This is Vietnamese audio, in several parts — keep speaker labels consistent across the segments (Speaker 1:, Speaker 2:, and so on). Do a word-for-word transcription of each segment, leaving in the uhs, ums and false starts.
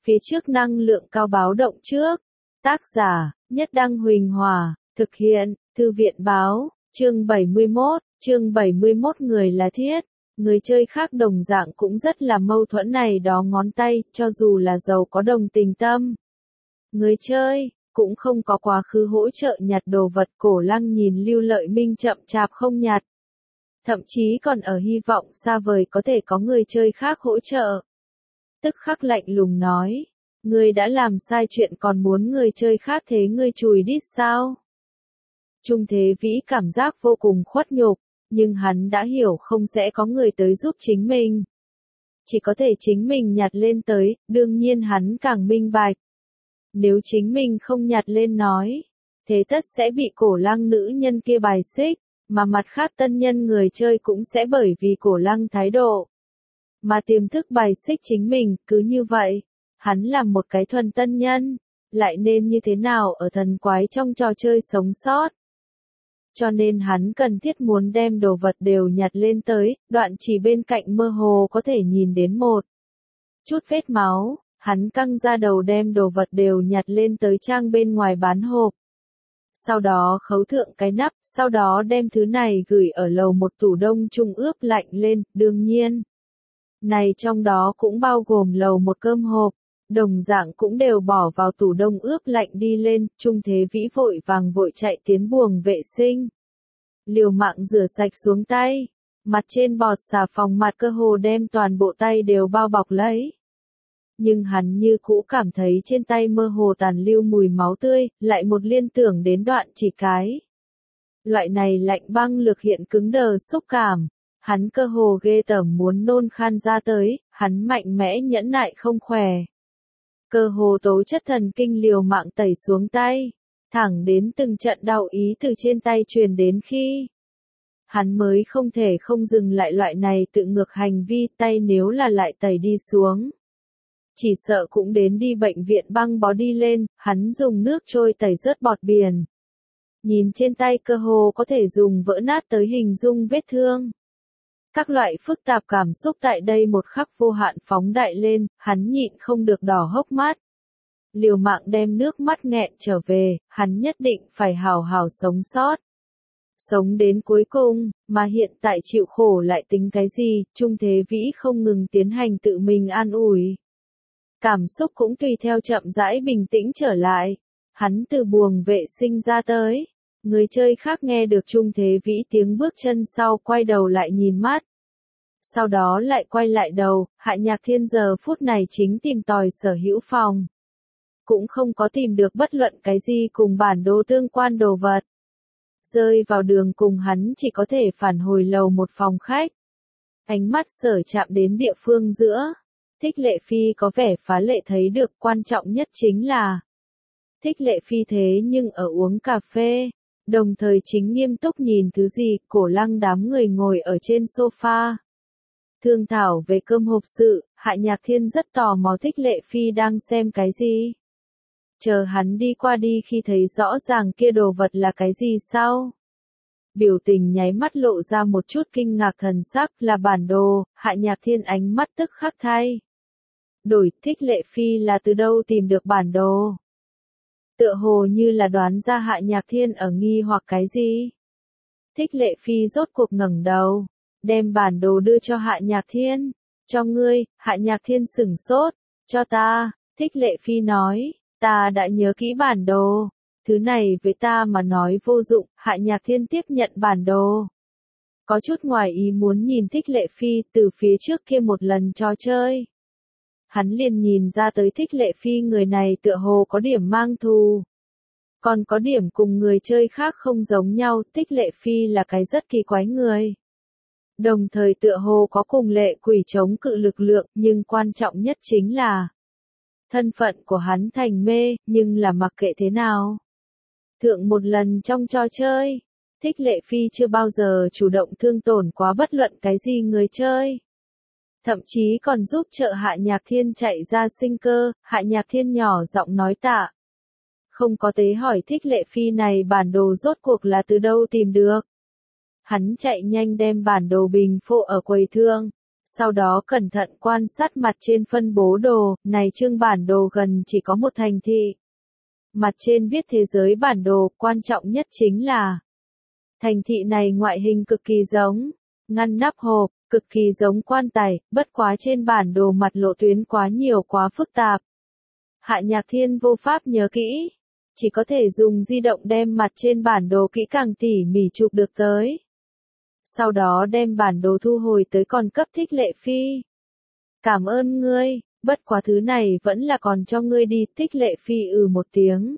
Speaker 1: Phía trước năng lượng cao báo động trước. Tác giả, Nhất Đăng Huỳnh Hòa, thực hiện, Thư viện báo, chương bảy mươi mốt, chương bảy mươi mốt người là thiết. Người chơi khác đồng dạng cũng rất là mâu thuẫn này đó ngón tay, cho dù là giàu có đồng tình tâm. Người chơi, cũng không có quá khứ hỗ trợ nhặt đồ vật. Cổ Lăng nhìn Lưu Lợi Minh chậm chạp không nhặt. Thậm chí còn ở hy vọng xa vời có thể có người chơi khác hỗ trợ. Tức khắc lạnh lùng nói, ngươi đã làm sai chuyện còn muốn người chơi khác thế ngươi chùi đít sao? Trung Thế Vĩ cảm giác vô cùng khuất nhục, nhưng hắn đã hiểu không sẽ có người tới giúp chính mình. Chỉ có thể chính mình nhặt lên tới, đương nhiên hắn càng minh bạch. Nếu chính mình không nhặt lên nói, thế tất sẽ bị Cổ Lăng nữ nhân kia bài xích, mà mặt khác tân nhân người chơi cũng sẽ bởi vì Cổ Lăng thái độ mà tiềm thức bài xích chính mình. Cứ như vậy, hắn là một cái thuần tân nhân, lại nên như thế nào ở thần quái trong trò chơi sống sót. Cho nên hắn cần thiết muốn đem đồ vật đều nhặt lên tới, đoạn chỉ bên cạnh mơ hồ có thể nhìn đến một chút vết máu, hắn căng ra đầu đem đồ vật đều nhặt lên tới trang bên ngoài bán hộp. Sau đó khấu thượng cái nắp, sau đó đem thứ này gửi ở lầu một tủ đông chung ướp lạnh lên, đương nhiên. Này trong đó cũng bao gồm lầu một cơm hộp, đồng dạng cũng đều bỏ vào tủ đông ướp lạnh đi lên. Trung Thế Vĩ vội vàng vội chạy tiến buồng vệ sinh. Liều mạng rửa sạch xuống tay, mặt trên bọt xà phòng mặt cơ hồ đem toàn bộ tay đều bao bọc lấy. Nhưng hắn như cũ cảm thấy trên tay mơ hồ tàn lưu mùi máu tươi, lại một liên tưởng đến đoạn chỉ cái. Loại này lạnh băng lực hiện cứng đờ xúc cảm, hắn cơ hồ ghê tởm muốn nôn khan ra tới, hắn mạnh mẽ nhẫn nại không khỏe. Cơ hồ tố chất thần kinh liều mạng tẩy xuống tay, thẳng đến từng trận đau ý từ trên tay truyền đến khi hắn mới không thể không dừng lại loại này tự ngược hành vi. Tay nếu là lại tẩy đi xuống, chỉ sợ cũng đến đi bệnh viện băng bó đi lên. Hắn dùng nước trôi tẩy rớt bọt biển. Nhìn trên tay cơ hồ có thể dùng vỡ nát tới hình dung vết thương. Các loại phức tạp cảm xúc tại đây một khắc vô hạn phóng đại lên, hắn nhịn không được đỏ hốc mắt. Liều mạng đem nước mắt nghẹn trở về, hắn nhất định phải hào hào sống sót. Sống đến cuối cùng, mà hiện tại chịu khổ lại tính cái gì? Trung Thế Vĩ không ngừng tiến hành tự mình an ủi. Cảm xúc cũng tùy theo chậm rãi bình tĩnh trở lại. Hắn từ buồng vệ sinh ra tới. Người chơi khác nghe được Trung Thế Vĩ tiếng bước chân sau quay đầu lại nhìn mắt. Sau đó lại quay lại đầu, Hạ Nhạc Thiên giờ phút này chính tìm tòi sở hữu phòng. Cũng không có tìm được bất luận cái gì cùng bản đồ tương quan đồ vật. Rơi vào đường cùng hắn chỉ có thể phản hồi lầu một phòng khách. Ánh mắt sở chạm đến địa phương giữa. Thích Lệ Phi có vẻ phá lệ thấy được, quan trọng nhất chính là Thích Lệ Phi thế nhưng ở uống cà phê, đồng thời chính nghiêm túc nhìn thứ gì. Cổ Lăng đám người ngồi ở trên sofa thương thảo về cơm hộp sự. Hạ Nhạc Thiên rất tò mò Thích Lệ Phi đang xem cái gì. Chờ hắn đi qua đi khi thấy rõ ràng kia đồ vật là cái gì sau. Biểu tình nháy mắt lộ ra một chút kinh ngạc thần sắc. Là bản đồ. Hạ Nhạc Thiên ánh mắt tức khắc thay đổi. Thích Lệ Phi là từ đâu tìm được bản đồ? Tựa hồ như là đoán ra Hạ Nhạc Thiên ở nghi hoặc cái gì. Thích Lệ Phi rốt cuộc ngẩng đầu, đem bản đồ đưa cho Hạ Nhạc Thiên. Cho ngươi. Hạ Nhạc Thiên sửng sốt. Cho ta. Thích Lệ Phi nói, ta đã nhớ kỹ bản đồ. Thứ này với ta mà nói vô dụng. Hạ Nhạc Thiên tiếp nhận bản đồ. Có chút ngoài ý muốn nhìn Thích Lệ Phi từ phía trước kia một lần trò chơi. Hắn liền nhìn ra tới Thích Lệ Phi người này tựa hồ có điểm mang thù. Còn có điểm cùng người chơi khác không giống nhau. Thích Lệ Phi là cái rất kỳ quái người. Đồng thời tựa hồ có cùng lệ quỷ chống cự lực lượng, nhưng quan trọng nhất chính là thân phận của hắn thành mê, nhưng là mặc kệ thế nào. Thượng một lần trong trò chơi, Thích Lệ Phi chưa bao giờ chủ động thương tổn quá bất luận cái gì người chơi. Thậm chí còn giúp trợ Hạ Nhạc Thiên chạy ra sinh cơ. Hạ Nhạc Thiên nhỏ giọng nói tạ. Không có tế hỏi Thích Lệ Phi này bản đồ rốt cuộc là từ đâu tìm được. Hắn chạy nhanh đem bản đồ bình phô ở quầy thương. Sau đó cẩn thận quan sát mặt trên phân bố đồ, này chương bản đồ gần chỉ có một thành thị. Mặt trên viết thế giới bản đồ, quan trọng nhất chính là thành thị này ngoại hình cực kỳ giống ngăn nắp hộp, cực kỳ giống quan tài, bất quá trên bản đồ mặt lộ tuyến quá nhiều quá phức tạp. Hạ Nhạc Thiên vô pháp nhớ kỹ, chỉ có thể dùng di động đem mặt trên bản đồ kỹ càng tỉ mỉ chụp được tới. Sau đó đem bản đồ thu hồi tới còn cấp Thích Lệ Phi. Cảm ơn ngươi, bất quá thứ này vẫn là còn cho ngươi đi, Thích Lệ Phi ừ một tiếng.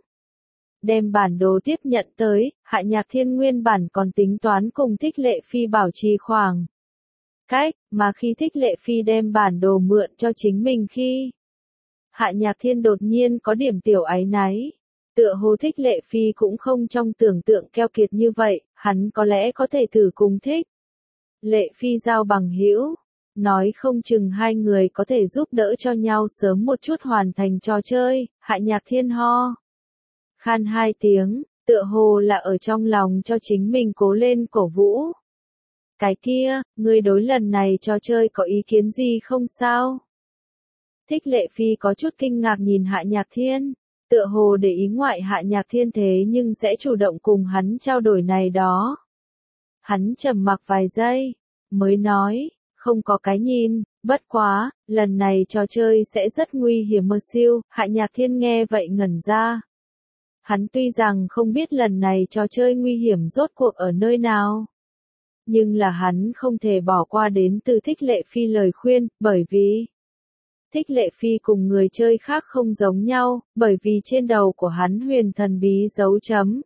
Speaker 1: Đem bản đồ tiếp nhận tới, Hạ Nhạc Thiên nguyên bản còn tính toán cùng Thích Lệ Phi bảo trì khoảng cách, mà khi Thích Lệ Phi đem bản đồ mượn cho chính mình khi Hạ Nhạc Thiên đột nhiên có điểm tiểu áy náy. Tựa hồ Thích Lệ Phi cũng không trong tưởng tượng keo kiệt như vậy, hắn có lẽ có thể thử cùng Thích Lệ Phi giao bằng hữu, nói không chừng hai người có thể giúp đỡ cho nhau sớm một chút hoàn thành trò chơi. Hạ Nhạc Thiên ho khan hai tiếng, tựa hồ là ở trong lòng cho chính mình cố lên cổ vũ. Cái kia, ngươi đối lần này trò chơi có ý kiến gì không sao? Thích Lệ Phi có chút kinh ngạc nhìn Hạ Nhạc Thiên, tựa hồ để ý ngoại Hạ Nhạc Thiên thế nhưng sẽ chủ động cùng hắn trao đổi này đó. Hắn trầm mặc vài giây, mới nói, không có cái nhìn, bất quá, lần này trò chơi sẽ rất nguy hiểm mơ siêu. Hạ Nhạc Thiên nghe vậy ngẩn ra. Hắn tuy rằng không biết lần này trò chơi nguy hiểm rốt cuộc ở nơi nào, nhưng là hắn không thể bỏ qua đến từ Thích Lệ Phi lời khuyên, bởi vì Thích Lệ Phi cùng người chơi khác không giống nhau, bởi vì trên đầu của hắn huyền thần bí dấu chấm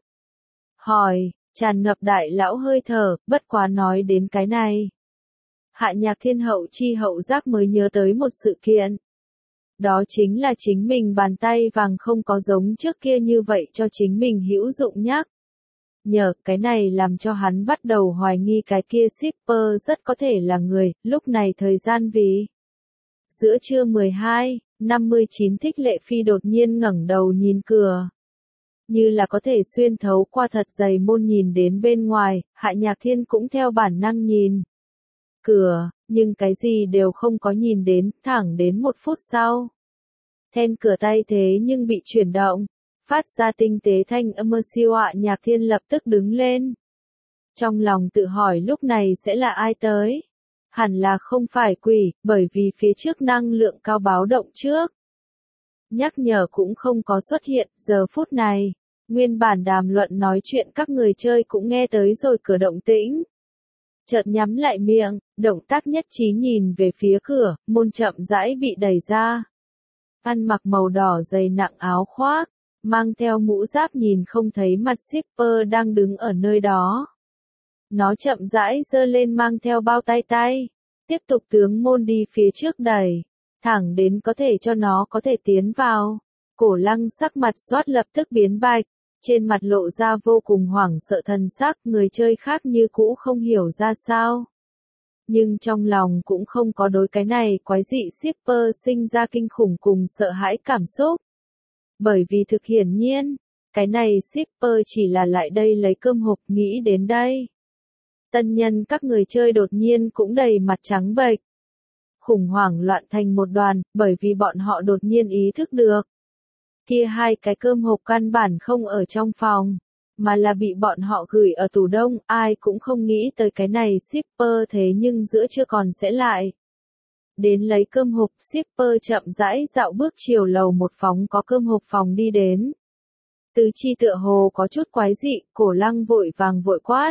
Speaker 1: hỏi, tràn ngập đại lão hơi thở. Bất quá nói đến cái này, Hạ Nhạc Thiên hậu chi hậu giác mới nhớ tới một sự kiện. Đó chính là chính mình bàn tay vàng không có giống trước kia như vậy cho chính mình hữu dụng nhắc. Nhờ cái này làm cho hắn bắt đầu hoài nghi cái kia shipper rất có thể là người. Lúc này thời gian vì giữa trưa mười hai, năm mươi chín Thích Lệ Phi đột nhiên ngẩng đầu nhìn cửa. Như là có thể xuyên thấu qua thật dày môn nhìn đến bên ngoài, Hạ Nhạc Thiên cũng theo bản năng nhìn cửa, nhưng cái gì đều không có nhìn đến, thẳng đến một phút sau. Then cửa tay thế nhưng bị chuyển động, phát ra tinh tế thanh âm mơ siêu. Hạ Nhạc Thiên lập tức đứng lên. Trong lòng tự hỏi lúc này sẽ là ai tới? Hẳn là không phải quỷ, bởi vì phía trước năng lượng cao báo động trước nhắc nhở cũng không có xuất hiện. Giờ phút này, nguyên bản đàm luận nói chuyện các người chơi cũng nghe tới rồi cửa động tĩnh. Chợt nhắm lại miệng, động tác nhất trí nhìn về phía cửa, môn chậm rãi bị đẩy ra. Ăn mặc màu đỏ dày nặng áo khoác, mang theo mũ giáp nhìn không thấy mặt shipper đang đứng ở nơi đó. Nó chậm rãi giơ lên mang theo bao tay tay, tiếp tục tướng môn đi phía trước đẩy, thẳng đến có thể cho nó có thể tiến vào. Cổ Lăng sắc mặt xoát lập tức biến bạch, trên mặt lộ ra vô cùng hoảng sợ thần sắc. Người chơi khác như cũ không hiểu ra sao, nhưng trong lòng cũng không có đối cái này quái dị shipper sinh ra kinh khủng cùng sợ hãi cảm xúc. Bởi vì thực hiển nhiên, cái này shipper chỉ là lại đây lấy cơm hộp. Nghĩ đến đây, tân nhân các người chơi đột nhiên cũng đầy mặt trắng bệch, khủng hoảng loạn thành một đoàn, bởi vì bọn họ đột nhiên ý thức được. Kia hai cái cơm hộp căn bản không ở trong phòng, mà là bị bọn họ gửi ở tủ đông. Ai cũng không nghĩ tới cái này shipper thế nhưng giữa chưa còn sẽ lại đến lấy cơm hộp. Shipper chậm rãi dạo bước chiều lầu một phóng có cơm hộp phòng đi đến. Tứ chi tựa hồ có chút quái dị, Cổ Lăng vội vàng vội quát.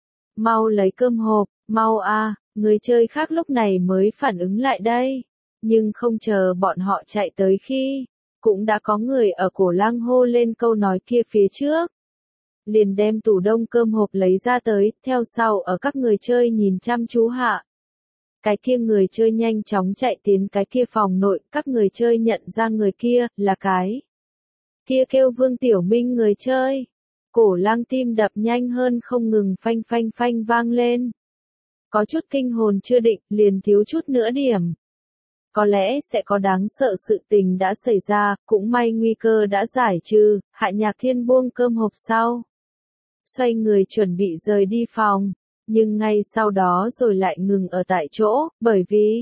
Speaker 1: Mau lấy cơm hộp, mau a. Người chơi khác lúc này mới phản ứng lại đây. Nhưng không chờ bọn họ chạy tới khi, cũng đã có người ở Cổ Lăng hô lên câu nói kia phía trước. Liền đem tủ đông cơm hộp lấy ra tới, theo sau ở các người chơi nhìn chăm chú hạ. Cái kia người chơi nhanh chóng chạy tiến cái kia phòng nội, các người chơi nhận ra người kia, là cái kia kêu Vương Tiểu Minh người chơi. Cổ Lăng tim đập nhanh hơn không ngừng phanh phanh phanh vang lên. Có chút kinh hồn chưa định, liền thiếu chút nữa điểm. Có lẽ sẽ có đáng sợ sự tình đã xảy ra, cũng may nguy cơ đã giải trừ. Hạ Nhạc Thiên buông cơm hộp sau, xoay người chuẩn bị rời đi phòng. nhưng ngay sau đó rồi lại ngừng ở tại chỗ, bởi vì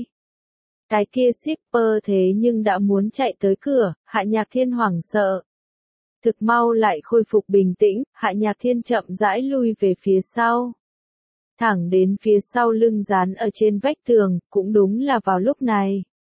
Speaker 1: cái kia shipper thế nhưng đã muốn chạy tới cửa, Hạ Nhạc Thiên hoảng sợ. Thực mau lại khôi phục bình tĩnh, Hạ Nhạc Thiên chậm rãi lui về phía sau. Thẳng đến phía sau lưng dán ở trên vách tường, cũng đúng là vào lúc này.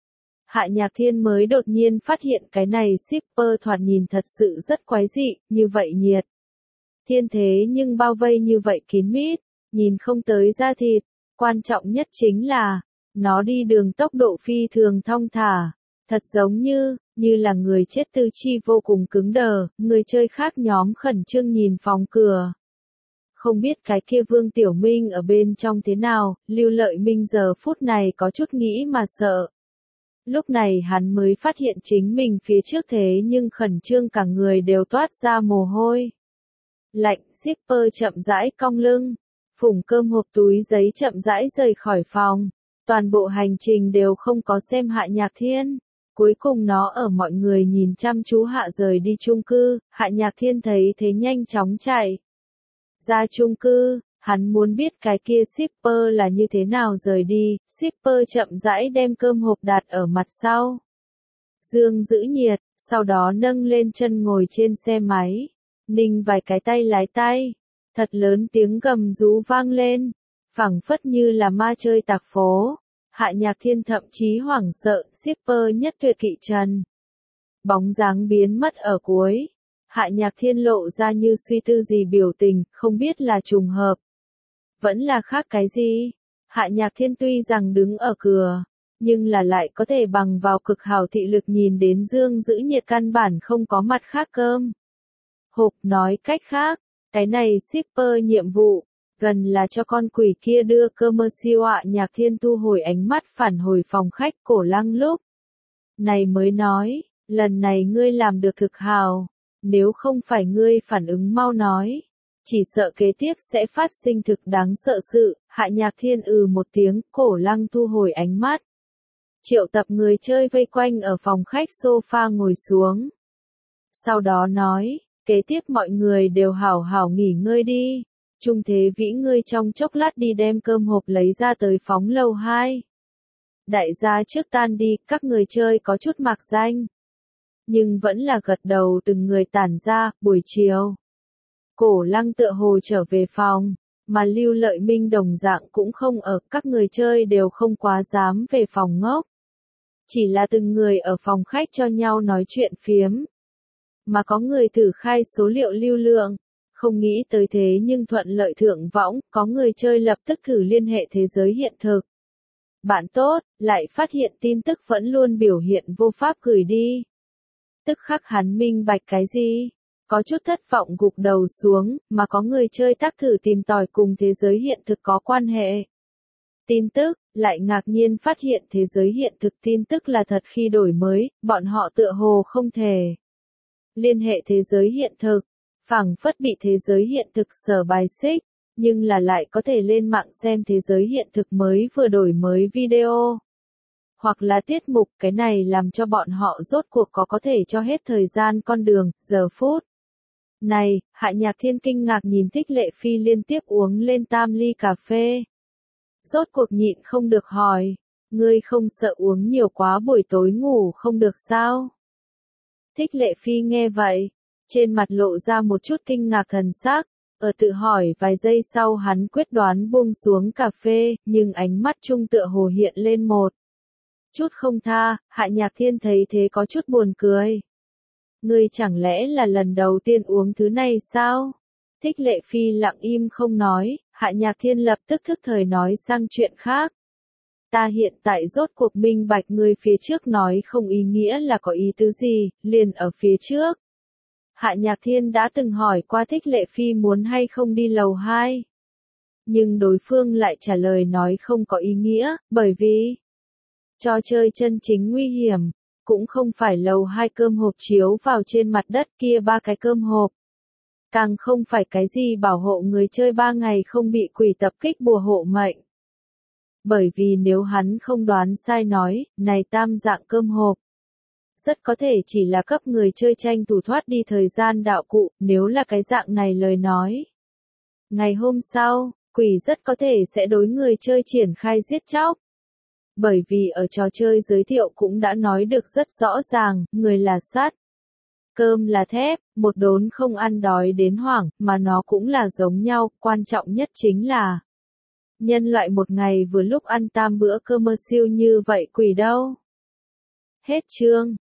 Speaker 1: Hạ Nhạc Thiên mới đột nhiên phát hiện cái này shipper thoạt nhìn thật sự rất quái dị, như vậy nhiệt. Thiên thế nhưng bao vây như vậy kín mít, nhìn không tới da thịt, quan trọng nhất chính là, nó đi đường tốc độ phi thường thong thả, thật giống như, như là người chết tư chi vô cùng cứng đờ, người chơi khác nhóm khẩn trương nhìn phòng cửa. Không biết cái kia Vương Tiểu Minh ở bên trong thế nào, Lưu Lợi Minh giờ phút này có chút nghĩ mà sợ. Lúc này hắn mới phát hiện chính mình phía trước thế nhưng khẩn trương cả người đều toát ra mồ hôi. Lạnh, shipper chậm rãi cong lưng, phủng cơm hộp túi giấy chậm rãi rời khỏi phòng. Toàn bộ hành trình đều không có xem Hạ Nhạc Thiên. Cuối cùng nó ở mọi người nhìn chăm chú hạ rời đi chung cư, Hạ Nhạc Thiên thấy thế nhanh chóng chạy ra chung cư, hắn muốn biết cái kia shipper là như thế nào rời đi, shipper chậm rãi đem cơm hộp đặt ở mặt sau. Dương giữ nhiệt, sau đó nâng lên chân ngồi trên xe máy, ninh vài cái tay lái tay, thật lớn tiếng gầm rú vang lên, phảng phất như là ma chơi tạc phố. Hạ Nhạc Thiên thậm chí hoảng sợ, shipper nhất tuyệt kỵ trần. Bóng dáng biến mất ở cuối. Hạ Nhạc Thiên lộ ra như suy tư gì biểu tình, không biết là trùng hợp. Vẫn là khác cái gì? Hạ Nhạc Thiên tuy rằng đứng ở cửa, nhưng là lại có thể bằng vào cực hảo thị lực nhìn đến Dương giữ nhiệt căn bản không có mặt khác cơm. Hộp nói cách khác, cái này shipper nhiệm vụ, gần là cho con quỷ kia đưa cơm mơ siêu. Hạ Nhạc Thiên thu hồi ánh mắt phản hồi phòng khách Cổ Lăng lúc này mới nói, lần này ngươi làm được thực hào, nếu không phải ngươi phản ứng mau nói, chỉ sợ kế tiếp sẽ phát sinh thực đáng sợ sự. Hạ Nhạc Thiên ừ một tiếng, Cổ Lăng thu hồi ánh mắt. Triệu tập người chơi vây quanh ở phòng khách sofa ngồi xuống. Sau đó nói, kế tiếp mọi người đều hảo hảo nghỉ ngơi đi. Trung Thế Vĩ ngươi trong chốc lát đi đem cơm hộp lấy ra tới phóng lầu hai. Đại gia trước tan đi, các người chơi có chút mạc danh. Nhưng vẫn là gật đầu từng người tản ra, buổi chiều. Cổ Lăng tựa hồ trở về phòng, mà Lưu Lợi Minh đồng dạng cũng không ở, các người chơi đều không quá dám về phòng ngốc. Chỉ là từng người ở phòng khách cho nhau nói chuyện phiếm. Mà có người thử khai số liệu lưu lượng. Không nghĩ tới thế nhưng thuận lợi thượng võng, có người chơi lập tức thử liên hệ thế giới hiện thực. Bạn tốt, lại phát hiện tin tức vẫn luôn biểu hiện vô pháp gửi đi. Tức khắc hắn minh bạch cái gì? Có chút thất vọng gục đầu xuống, mà có người chơi tác thử tìm tòi cùng thế giới hiện thực có quan hệ. Tin tức, lại ngạc nhiên phát hiện thế giới hiện thực tin tức là thật khi đổi mới, bọn họ tựa hồ không thể liên hệ thế giới hiện thực. Phảng phất bị thế giới hiện thực sở bài xích, nhưng là lại có thể lên mạng xem thế giới hiện thực mới vừa đổi mới video. Hoặc là tiết mục, cái này làm cho bọn họ rốt cuộc có có thể cho hết thời gian con đường, giờ phút. Này, Hạ Nhạc Thiên kinh ngạc nhìn Thích Lệ Phi liên tiếp uống lên tam ly cà phê. Rốt cuộc nhịn không được hỏi, ngươi không sợ uống nhiều quá buổi tối ngủ không được sao? Thích Lệ Phi nghe vậy. Trên mặt lộ ra một chút kinh ngạc thần sắc, ở tự hỏi vài giây sau hắn quyết đoán buông xuống cà phê, nhưng ánh mắt trung tựa hồ hiện lên một chút không tha. Hạ Nhạc Thiên thấy thế có chút buồn cười. Ngươi chẳng lẽ là lần đầu tiên uống thứ này sao? Thích Lệ Phi lặng im không nói, Hạ Nhạc Thiên lập tức thức thời nói sang chuyện khác. Ta hiện tại rốt cuộc minh bạch ngươi phía trước nói không ý nghĩa là có ý tứ gì, liền ở phía trước. Hạ Nhạc Thiên đã từng hỏi qua Thích Lệ Phi muốn hay không đi lầu hai. Nhưng đối phương lại trả lời nói không có ý nghĩa, bởi vì trò chơi chân chính nguy hiểm, cũng không phải lầu hai cơm hộp chiếu vào trên mặt đất kia ba cái cơm hộp. Càng không phải cái gì bảo hộ người chơi ba ngày không bị quỷ tập kích bùa hộ mệnh. Bởi vì nếu hắn không đoán sai nói, này tam dạng cơm hộp. Rất có thể chỉ là cấp người chơi tranh thủ thoát đi thời gian đạo cụ, nếu là cái dạng này lời nói. Ngày hôm sau, quỷ rất có thể sẽ đối người chơi triển khai giết chóc. Bởi vì ở trò chơi giới thiệu cũng đã nói được rất rõ ràng, người là sắt, cơm là thép, một đốn không ăn đói đến hoảng, mà nó cũng là giống nhau, quan trọng nhất chính là nhân loại một ngày vừa lúc ăn tam bữa cơm mơ siêu như vậy quỷ đâu. Hết chương.